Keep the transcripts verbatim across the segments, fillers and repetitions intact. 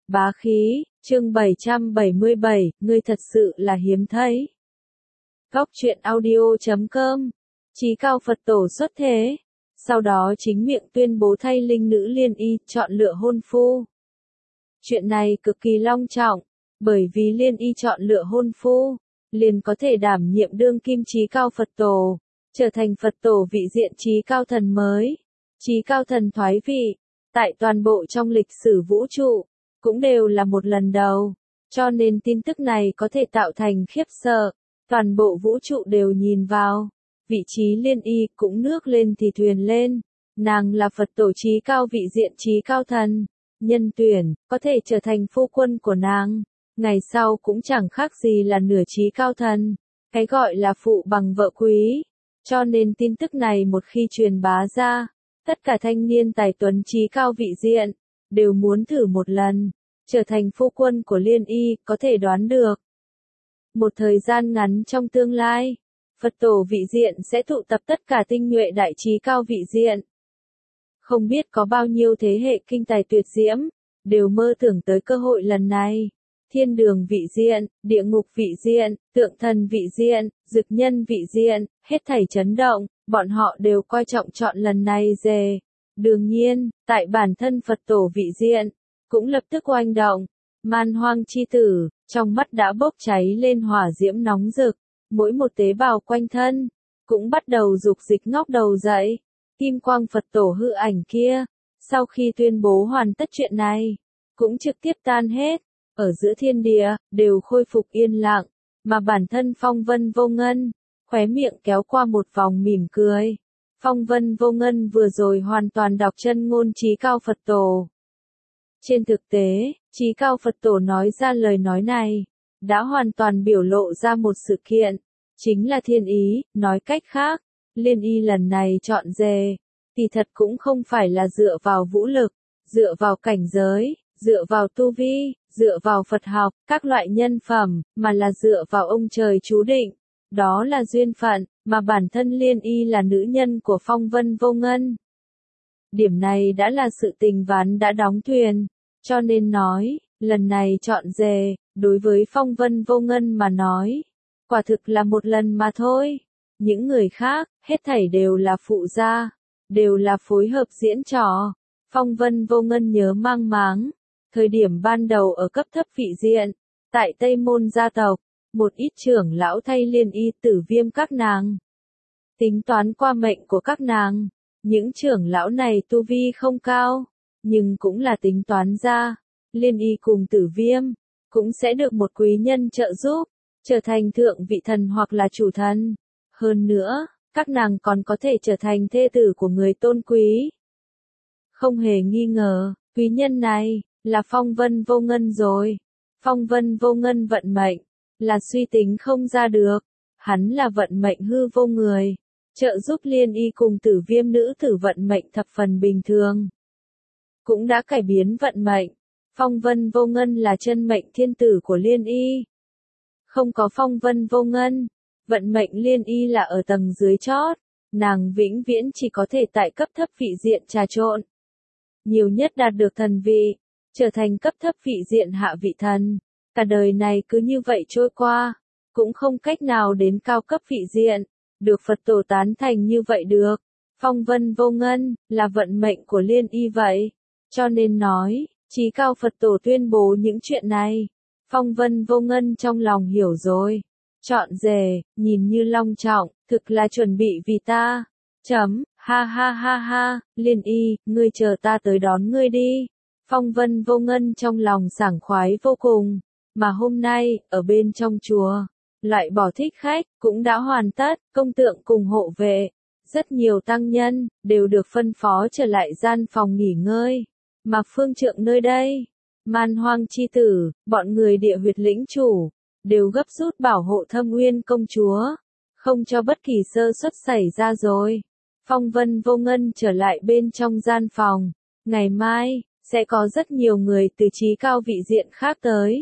Bá khí, chương bảy trăm bảy mươi bảy, ngươi thật sự là hiếm thấy. Góc truyện audio chấm com, Chí cao Phật tổ xuất thế, sau đó chính miệng tuyên bố thay linh nữ Liên Y chọn lựa hôn phu. Chuyện này cực kỳ long trọng, bởi vì Liên Y chọn lựa hôn phu, liền có thể đảm nhiệm đương kim Chí cao Phật tổ, trở thành Phật tổ vị diện Chí cao thần mới. Chí cao thần thoái vị, tại toàn bộ trong lịch sử vũ trụ, cũng đều là một lần đầu, cho nên tin tức này có thể tạo thành khiếp sợ, toàn bộ vũ trụ đều nhìn vào. Vị trí Liên Y cũng nước lên thì thuyền lên, nàng là Phật tổ Chí cao vị diện Chí cao thần, nhân tuyển, có thể trở thành phu quân của nàng, ngày sau cũng chẳng khác gì là nửa Chí cao thần, cái gọi là phụ bằng vợ quý, cho nên tin tức này một khi truyền bá ra, tất cả thanh niên tài tuấn Chí cao vị diện, đều muốn thử một lần, trở thành phu quân của Liên Y, có thể đoán được. Một thời gian ngắn trong tương lai, Phật tổ vị diện sẽ tụ tập tất cả tinh nhuệ đại Chí cao vị diện. Không biết có bao nhiêu thế hệ kinh tài tuyệt diễm, đều mơ tưởng tới cơ hội lần này. Thiên đường vị diện, địa ngục vị diện, tượng thần vị diện, dực nhân vị diện, hết thảy chấn động, bọn họ đều coi trọng chọn lần này dề. Đương nhiên, tại bản thân Phật tổ vị diện, cũng lập tức oanh động. Man hoang chi tử, trong mắt đã bốc cháy lên hỏa diễm nóng rực, mỗi một tế bào quanh thân, cũng bắt đầu dục dịch ngóc đầu dậy. Kim quang Phật tổ hư ảnh kia, sau khi tuyên bố hoàn tất chuyện này, cũng trực tiếp tan hết, ở giữa thiên địa, đều khôi phục yên lặng, mà bản thân Phong Vân Vô Ngân, khóe miệng kéo qua một vòng mỉm cười. Phong Vân Vô Ngân vừa rồi hoàn toàn đọc chân ngôn Chí cao Phật tổ. Trên thực tế, Chí cao Phật tổ nói ra lời nói này, đã hoàn toàn biểu lộ ra một sự kiện, chính là thiên ý, nói cách khác, Liên Y lần này chọn dề, thì thật cũng không phải là dựa vào vũ lực, dựa vào cảnh giới, dựa vào tu vi, dựa vào Phật học, các loại nhân phẩm, mà là dựa vào ông trời chú định. Đó là duyên phận, mà bản thân Liên Y là nữ nhân của Phong Vân Vô Ngân. Điểm này đã là sự tình ván đã đóng thuyền, cho nên nói, lần này chọn dề, đối với Phong Vân Vô Ngân mà nói, quả thực là một lần mà thôi. Những người khác, hết thảy đều là phụ gia, đều là phối hợp diễn trò. Phong Vân Vô Ngân nhớ mang máng, thời điểm ban đầu ở cấp thấp vị diện, tại Tây Môn gia tộc, một ít trưởng lão thay Liên Y Tử Viêm các nàng. Tính toán qua mệnh của các nàng, những trưởng lão này tu vi không cao, nhưng cũng là tính toán ra, Liên Y cùng Tử Viêm, cũng sẽ được một quý nhân trợ giúp, trở thành thượng vị thần hoặc là chủ thần. Hơn nữa, các nàng còn có thể trở thành thê tử của người tôn quý. Không hề nghi ngờ, quý nhân này, là Phong Vân Vô Ngân rồi. Phong Vân Vô Ngân vận mệnh, là suy tính không ra được. Hắn là vận mệnh hư vô người, trợ giúp Liên Y cùng Tử Viêm nữ tử vận mệnh thập phần bình thường. Cũng đã cải biến vận mệnh. Phong Vân Vô Ngân là chân mệnh thiên tử của Liên Y. Không có Phong Vân Vô Ngân, vận mệnh Liên Y là ở tầng dưới chót, nàng vĩnh viễn chỉ có thể tại cấp thấp vị diện trà trộn. Nhiều nhất đạt được thần vị, trở thành cấp thấp vị diện hạ vị thần. Cả đời này cứ như vậy trôi qua, cũng không cách nào đến cao cấp vị diện, được Phật tổ tán thành như vậy được. Phong Vân Vô Ngân, là vận mệnh của Liên Y vậy. Cho nên nói, Chí cao Phật tổ tuyên bố những chuyện này, Phong Vân Vô Ngân trong lòng hiểu rồi. Chọn dề, nhìn như long trọng, thực là chuẩn bị vì ta. Chấm, ha ha ha ha, Liên Y, ngươi chờ ta tới đón ngươi đi. Phong Vân Vô Ngân trong lòng sảng khoái vô cùng, mà hôm nay, ở bên trong chùa, loại bỏ thích khách, cũng đã hoàn tất, công tượng cùng hộ vệ. Rất nhiều tăng nhân, đều được phân phó trở lại gian phòng nghỉ ngơi. Mà phương trượng nơi đây, man hoang chi tử, bọn người địa huyệt lĩnh chủ, đều gấp rút bảo hộ Thâm Uyên công chúa, không cho bất kỳ sơ suất xảy ra rồi. Phong Vân Vô Ngân trở lại bên trong gian phòng, ngày mai, sẽ có rất nhiều người từ Chí cao vị diện khác tới.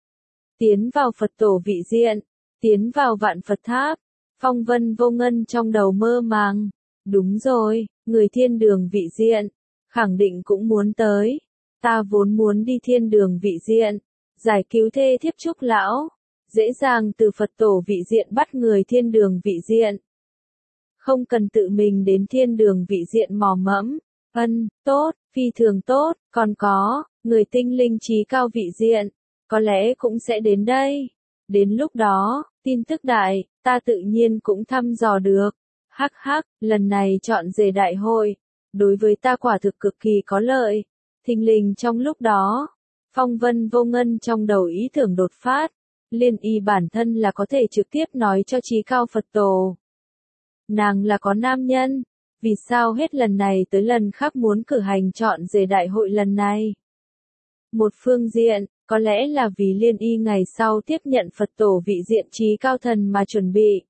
Tiến vào Phật tổ vị diện, tiến vào Vạn Phật Tháp, Phong Vân Vô Ngân trong đầu mơ màng. Đúng rồi, người thiên đường vị diện, khẳng định cũng muốn tới. ta vốn muốn đi thiên đường vị diện, giải cứu thê thiếp Trúc lão, dễ dàng từ Phật tổ vị diện bắt người thiên đường vị diện. Không cần tự mình đến thiên đường vị diện mò mẫm. Ân, tốt, phi thường tốt, còn có, người tinh linh trí cao vị diện, có lẽ cũng sẽ đến đây. Đến lúc đó, tin tức đại, ta tự nhiên cũng thăm dò được. Hắc hắc, lần này chọn rể đại hội, đối với ta quả thực cực kỳ có lợi. Thình lình trong lúc đó, Phong Vân Vô Ngân trong đầu ý tưởng đột phát, Liên Y bản thân là có thể trực tiếp nói cho trí cao Phật tổ. Nàng là có nam nhân, vì sao hết lần này tới lần khác muốn cử hành chọn rể đại hội lần này? Một phương diện, có lẽ là vì Liên Y ngày sau tiếp nhận Phật tổ vị diện trí cao thần mà chuẩn bị.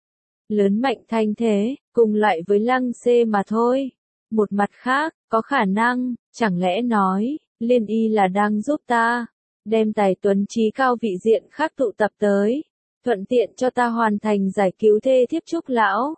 Lớn mạnh thanh thế, cùng loại với Lăng Xê mà thôi. Một mặt khác, có khả năng, chẳng lẽ nói, Liên Y là đang giúp ta, đem tài tuấn trí cao vị diện khác tụ tập tới, thuận tiện cho ta hoàn thành giải cứu thê thiếp Trúc lão.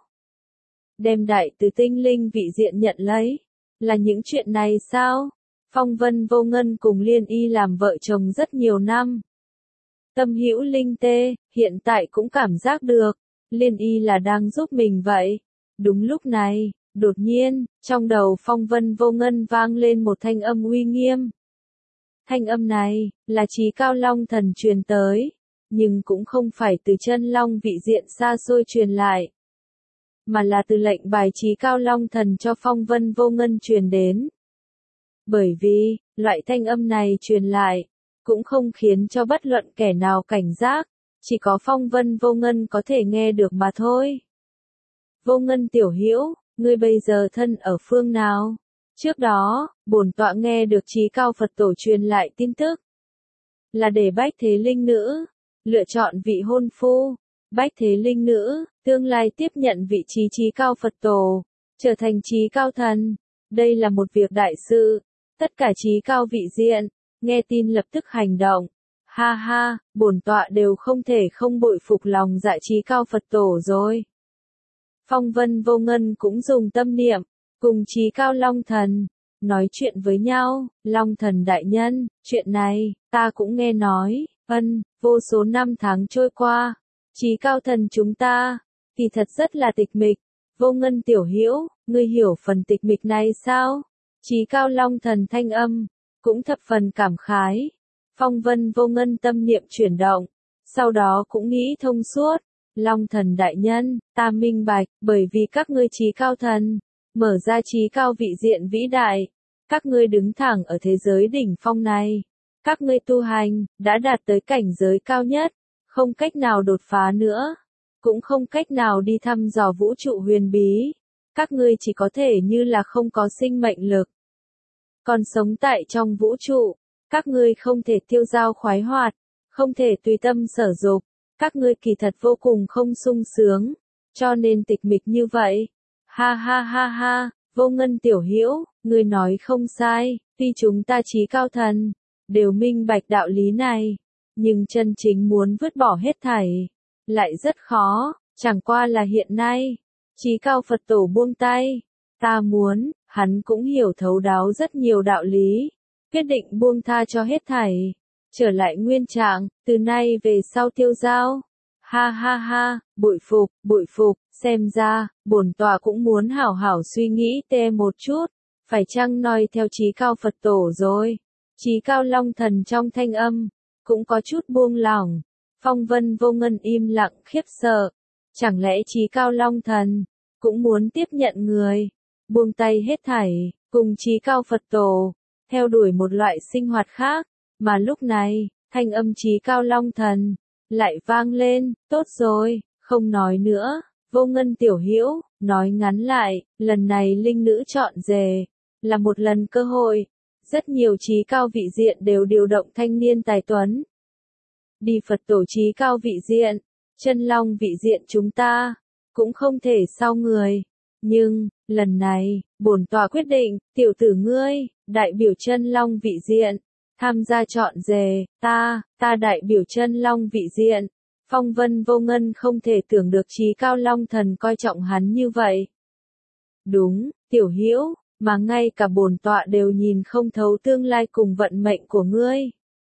Đem đại từ tinh linh vị diện nhận lấy, là những chuyện này sao? Phong Vân Vô Ngân cùng Liên Y làm vợ chồng rất nhiều năm. Tâm hữu linh tê, hiện tại cũng cảm giác được, Liên Y là đang giúp mình vậy. Đúng lúc này, đột nhiên, trong đầu Phong Vân Vô Ngân vang lên một thanh âm uy nghiêm. Thanh âm này, là trí cao long thần truyền tới, nhưng cũng không phải từ chân long vị diện xa xôi truyền lại, mà là từ lệnh bài trí cao long thần cho Phong Vân Vô Ngân truyền đến. Bởi vì, loại thanh âm này truyền lại, cũng không khiến cho bất luận kẻ nào cảnh giác, chỉ có Phong Vân Vô Ngân có thể nghe được mà thôi. Vô Ngân tiểu hữu, ngươi bây giờ thân ở phương nào? Trước đó, bổn tọa nghe được trí cao Phật tổ truyền lại tin tức, là để Bách Thế Linh Nữ lựa chọn vị hôn phu. Bách Thế Linh Nữ tương lai tiếp nhận vị trí trí cao Phật tổ, trở thành trí cao thần. Đây là một việc đại sự. Tất cả trí cao vị diện, nghe tin lập tức hành động. Ha ha, bổn tọa đều không thể không bội phục lòng dạ trí cao Phật tổ rồi. Phong Vân Vô Ngân cũng dùng tâm niệm, cùng trí cao Long Thần, nói chuyện với nhau. Long Thần đại nhân, chuyện này, ta cũng nghe nói. Ân, vô số năm tháng trôi qua, trí cao thần chúng ta, thì thật rất là tịch mịch. Vô Ngân tiểu hữu, ngươi hiểu phần tịch mịch này sao? Trí cao Long Thần thanh âm, cũng thập phần cảm khái. Phong Vân Vô Ngân tâm niệm chuyển động, sau đó cũng nghĩ thông suốt. Long Thần đại nhân, ta minh bạch, bởi vì các ngươi trí cao thần, mở ra trí cao vị diện vĩ đại, các ngươi đứng thẳng ở thế giới đỉnh phong này. Các ngươi tu hành, đã đạt tới cảnh giới cao nhất, không cách nào đột phá nữa, cũng không cách nào đi thăm dò vũ trụ huyền bí. Các ngươi chỉ có thể như là không có sinh mệnh lực, còn sống tại trong vũ trụ. Các ngươi không thể tiêu dao khoái hoạt, không thể tùy tâm sở dục. Các ngươi kỳ thật vô cùng không sung sướng, cho nên tịch mịch như vậy. Ha ha ha ha, Vô Ngân tiểu hữu, ngươi nói không sai, tuy chúng ta trí cao thần, đều minh bạch đạo lý này, nhưng chân chính muốn vứt bỏ hết thảy, lại rất khó, chẳng qua là hiện nay, trí cao Phật tổ buông tay, ta muốn, hắn cũng hiểu thấu đáo rất nhiều đạo lý, quyết định buông tha cho hết thảy, trở lại nguyên trạng, từ nay về sau tiêu dao. Ha ha ha, bội phục, bội phục, xem ra, bổn tọa cũng muốn hảo hảo suy nghĩ tê một chút, phải chăng noi theo trí cao Phật tổ rồi. Trí cao Long Thần trong thanh âm, cũng có chút buông lỏng. Phong Vân Vô Ngân im lặng khiếp sợ. Chẳng lẽ trí cao Long Thần, cũng muốn tiếp nhận người, buông tay hết thảy, cùng trí cao Phật tổ, theo đuổi một loại sinh hoạt khác. Mà lúc này, thanh âm trí cao Long Thần, lại vang lên, tốt rồi, không nói nữa. Vô Ngân tiểu hữu, nói ngắn lại, lần này linh nữ chọn rể, là một lần cơ hội. Rất nhiều trí cao vị diện đều điều động thanh niên tài tuấn. Đi Phật tổ trí cao vị diện, chân long vị diện chúng ta, cũng không thể sau người. Nhưng, lần này, bổn tọa quyết định, tiểu tử ngươi, đại biểu chân long vị diện, tham gia chọn rể, ta, ta đại biểu chân long vị diện. Phong Vân Vô Ngân không thể tưởng được trí cao Long Thần coi trọng hắn như vậy. Đúng, tiểu hữu, mà ngay cả bổn tọa đều nhìn không thấu tương lai cùng vận mệnh của ngươi.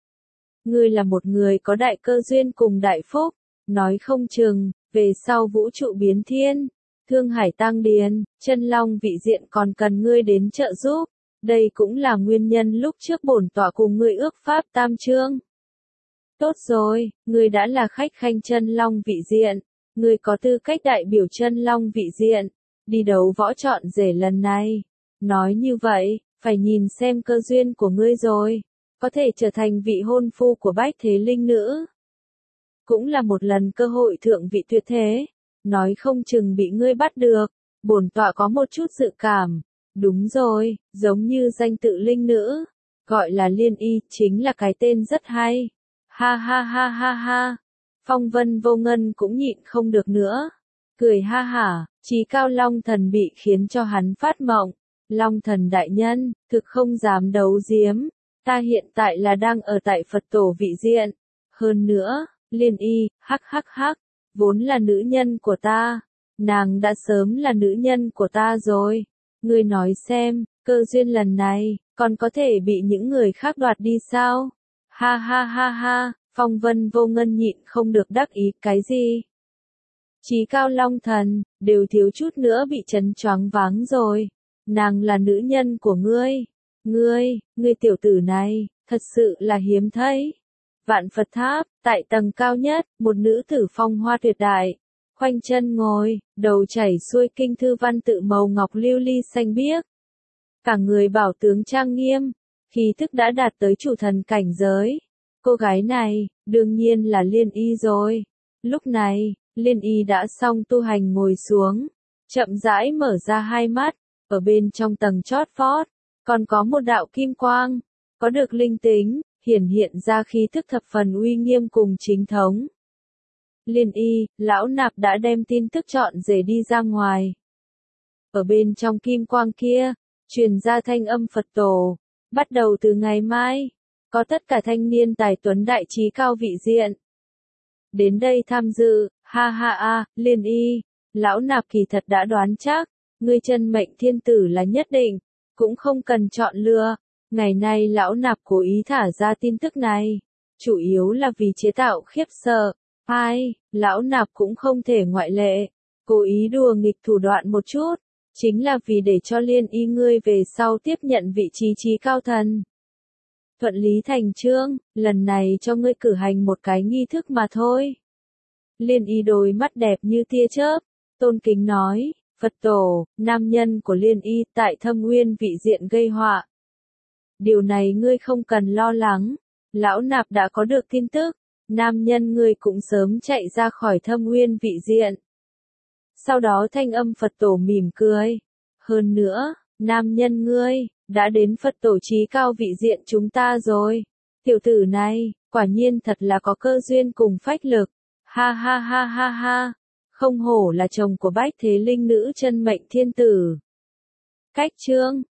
Ngươi là một người có đại cơ duyên cùng đại phúc, nói không chừng, về sau vũ trụ biến thiên, thương hải tăng điền, chân long vị diện còn cần ngươi đến trợ giúp. Đây cũng là nguyên nhân lúc trước bổn tọa cùng ngươi ước pháp tam chương. Tốt rồi, ngươi đã là khách khanh chân long vị diện, ngươi có tư cách đại biểu chân long vị diện, đi đấu võ chọn rể lần này. Nói như vậy, phải nhìn xem cơ duyên của ngươi rồi, có thể trở thành vị hôn phu của Bách Thế Linh Nữ. Cũng là một lần cơ hội thượng vị tuyệt thế, nói không chừng bị ngươi bắt được, bổn tọa có một chút dự cảm. Đúng rồi, giống như danh tự linh nữ, gọi là Liên Y, chính là cái tên rất hay. Ha ha ha ha ha. Phong Vân Vô Ngân cũng nhịn không được nữa. Cười ha hả, Chí Cao Long Thần bị khiến cho hắn phát mộng. Long Thần đại nhân, thực không dám đấu giếm. Ta hiện tại là đang ở tại Phật tổ vị diện. Hơn nữa, Liên Y, hắc hắc hắc, vốn là nữ nhân của ta. Nàng đã sớm là nữ nhân của ta rồi. Ngươi nói xem, cơ duyên lần này, còn có thể bị những người khác đoạt đi sao? Ha ha ha ha, Phong Vân Vô Ngân nhịn không được đắc ý cái gì? Chí Cao Long Thần, đều thiếu chút nữa bị chấn choáng váng rồi. Nàng là nữ nhân của ngươi. Ngươi, ngươi tiểu tử này, thật sự là hiếm thấy. Vạn Phật Tháp, tại tầng cao nhất, một nữ tử phong hoa tuyệt đại. Khoanh chân ngồi, đầu chảy xuôi kinh thư văn tự màu ngọc lưu ly xanh biếc. Cả người bảo tướng trang nghiêm, khí thức đã đạt tới chủ thần cảnh giới. Cô gái này, đương nhiên là Liên Y rồi. Lúc này, Liên Y đã xong tu hành ngồi xuống, chậm rãi mở ra hai mắt, ở bên trong tầng chót vót, còn có một đạo kim quang, có được linh tính, hiển hiện ra khí thức thập phần uy nghiêm cùng chính thống. Liên Y, lão nạp đã đem tin tức chọn rể đi ra ngoài. Ở bên trong kim quang kia, truyền ra thanh âm Phật tổ, bắt đầu từ ngày mai, có tất cả thanh niên tài tuấn đại trí cao vị diện. Đến đây tham dự, ha ha a, Liên Y, lão nạp kỳ thật đã đoán chắc, ngươi chân mệnh thiên tử là nhất định, cũng không cần chọn lựa. Ngày nay lão nạp cố ý thả ra tin tức này, chủ yếu là vì chế tạo khiếp sợ. Ai, lão nạp cũng không thể ngoại lệ, cố ý đùa nghịch thủ đoạn một chút, chính là vì để cho Liên Y ngươi về sau tiếp nhận vị trí chí cao thần. Thuận lý thành chương, lần này cho ngươi cử hành một cái nghi thức mà thôi. Liên Y đôi mắt đẹp như tia chớp, tôn kính nói, Phật tổ, nam nhân của Liên Y tại Thâm Nguyên vị diện gây họa. Điều này ngươi không cần lo lắng, lão nạp đã có được tin tức. Nam nhân ngươi cũng sớm chạy ra khỏi Thâm Nguyên vị diện. Sau đó thanh âm Phật tổ mỉm cười. Hơn nữa, nam nhân ngươi, đã đến Phật tổ chí cao vị diện chúng ta rồi. Tiểu tử này, quả nhiên thật là có cơ duyên cùng phách lực. Ha ha ha ha ha. Không hổ là chồng của Bách Thế Linh Nữ chân mệnh thiên tử. Cách chương,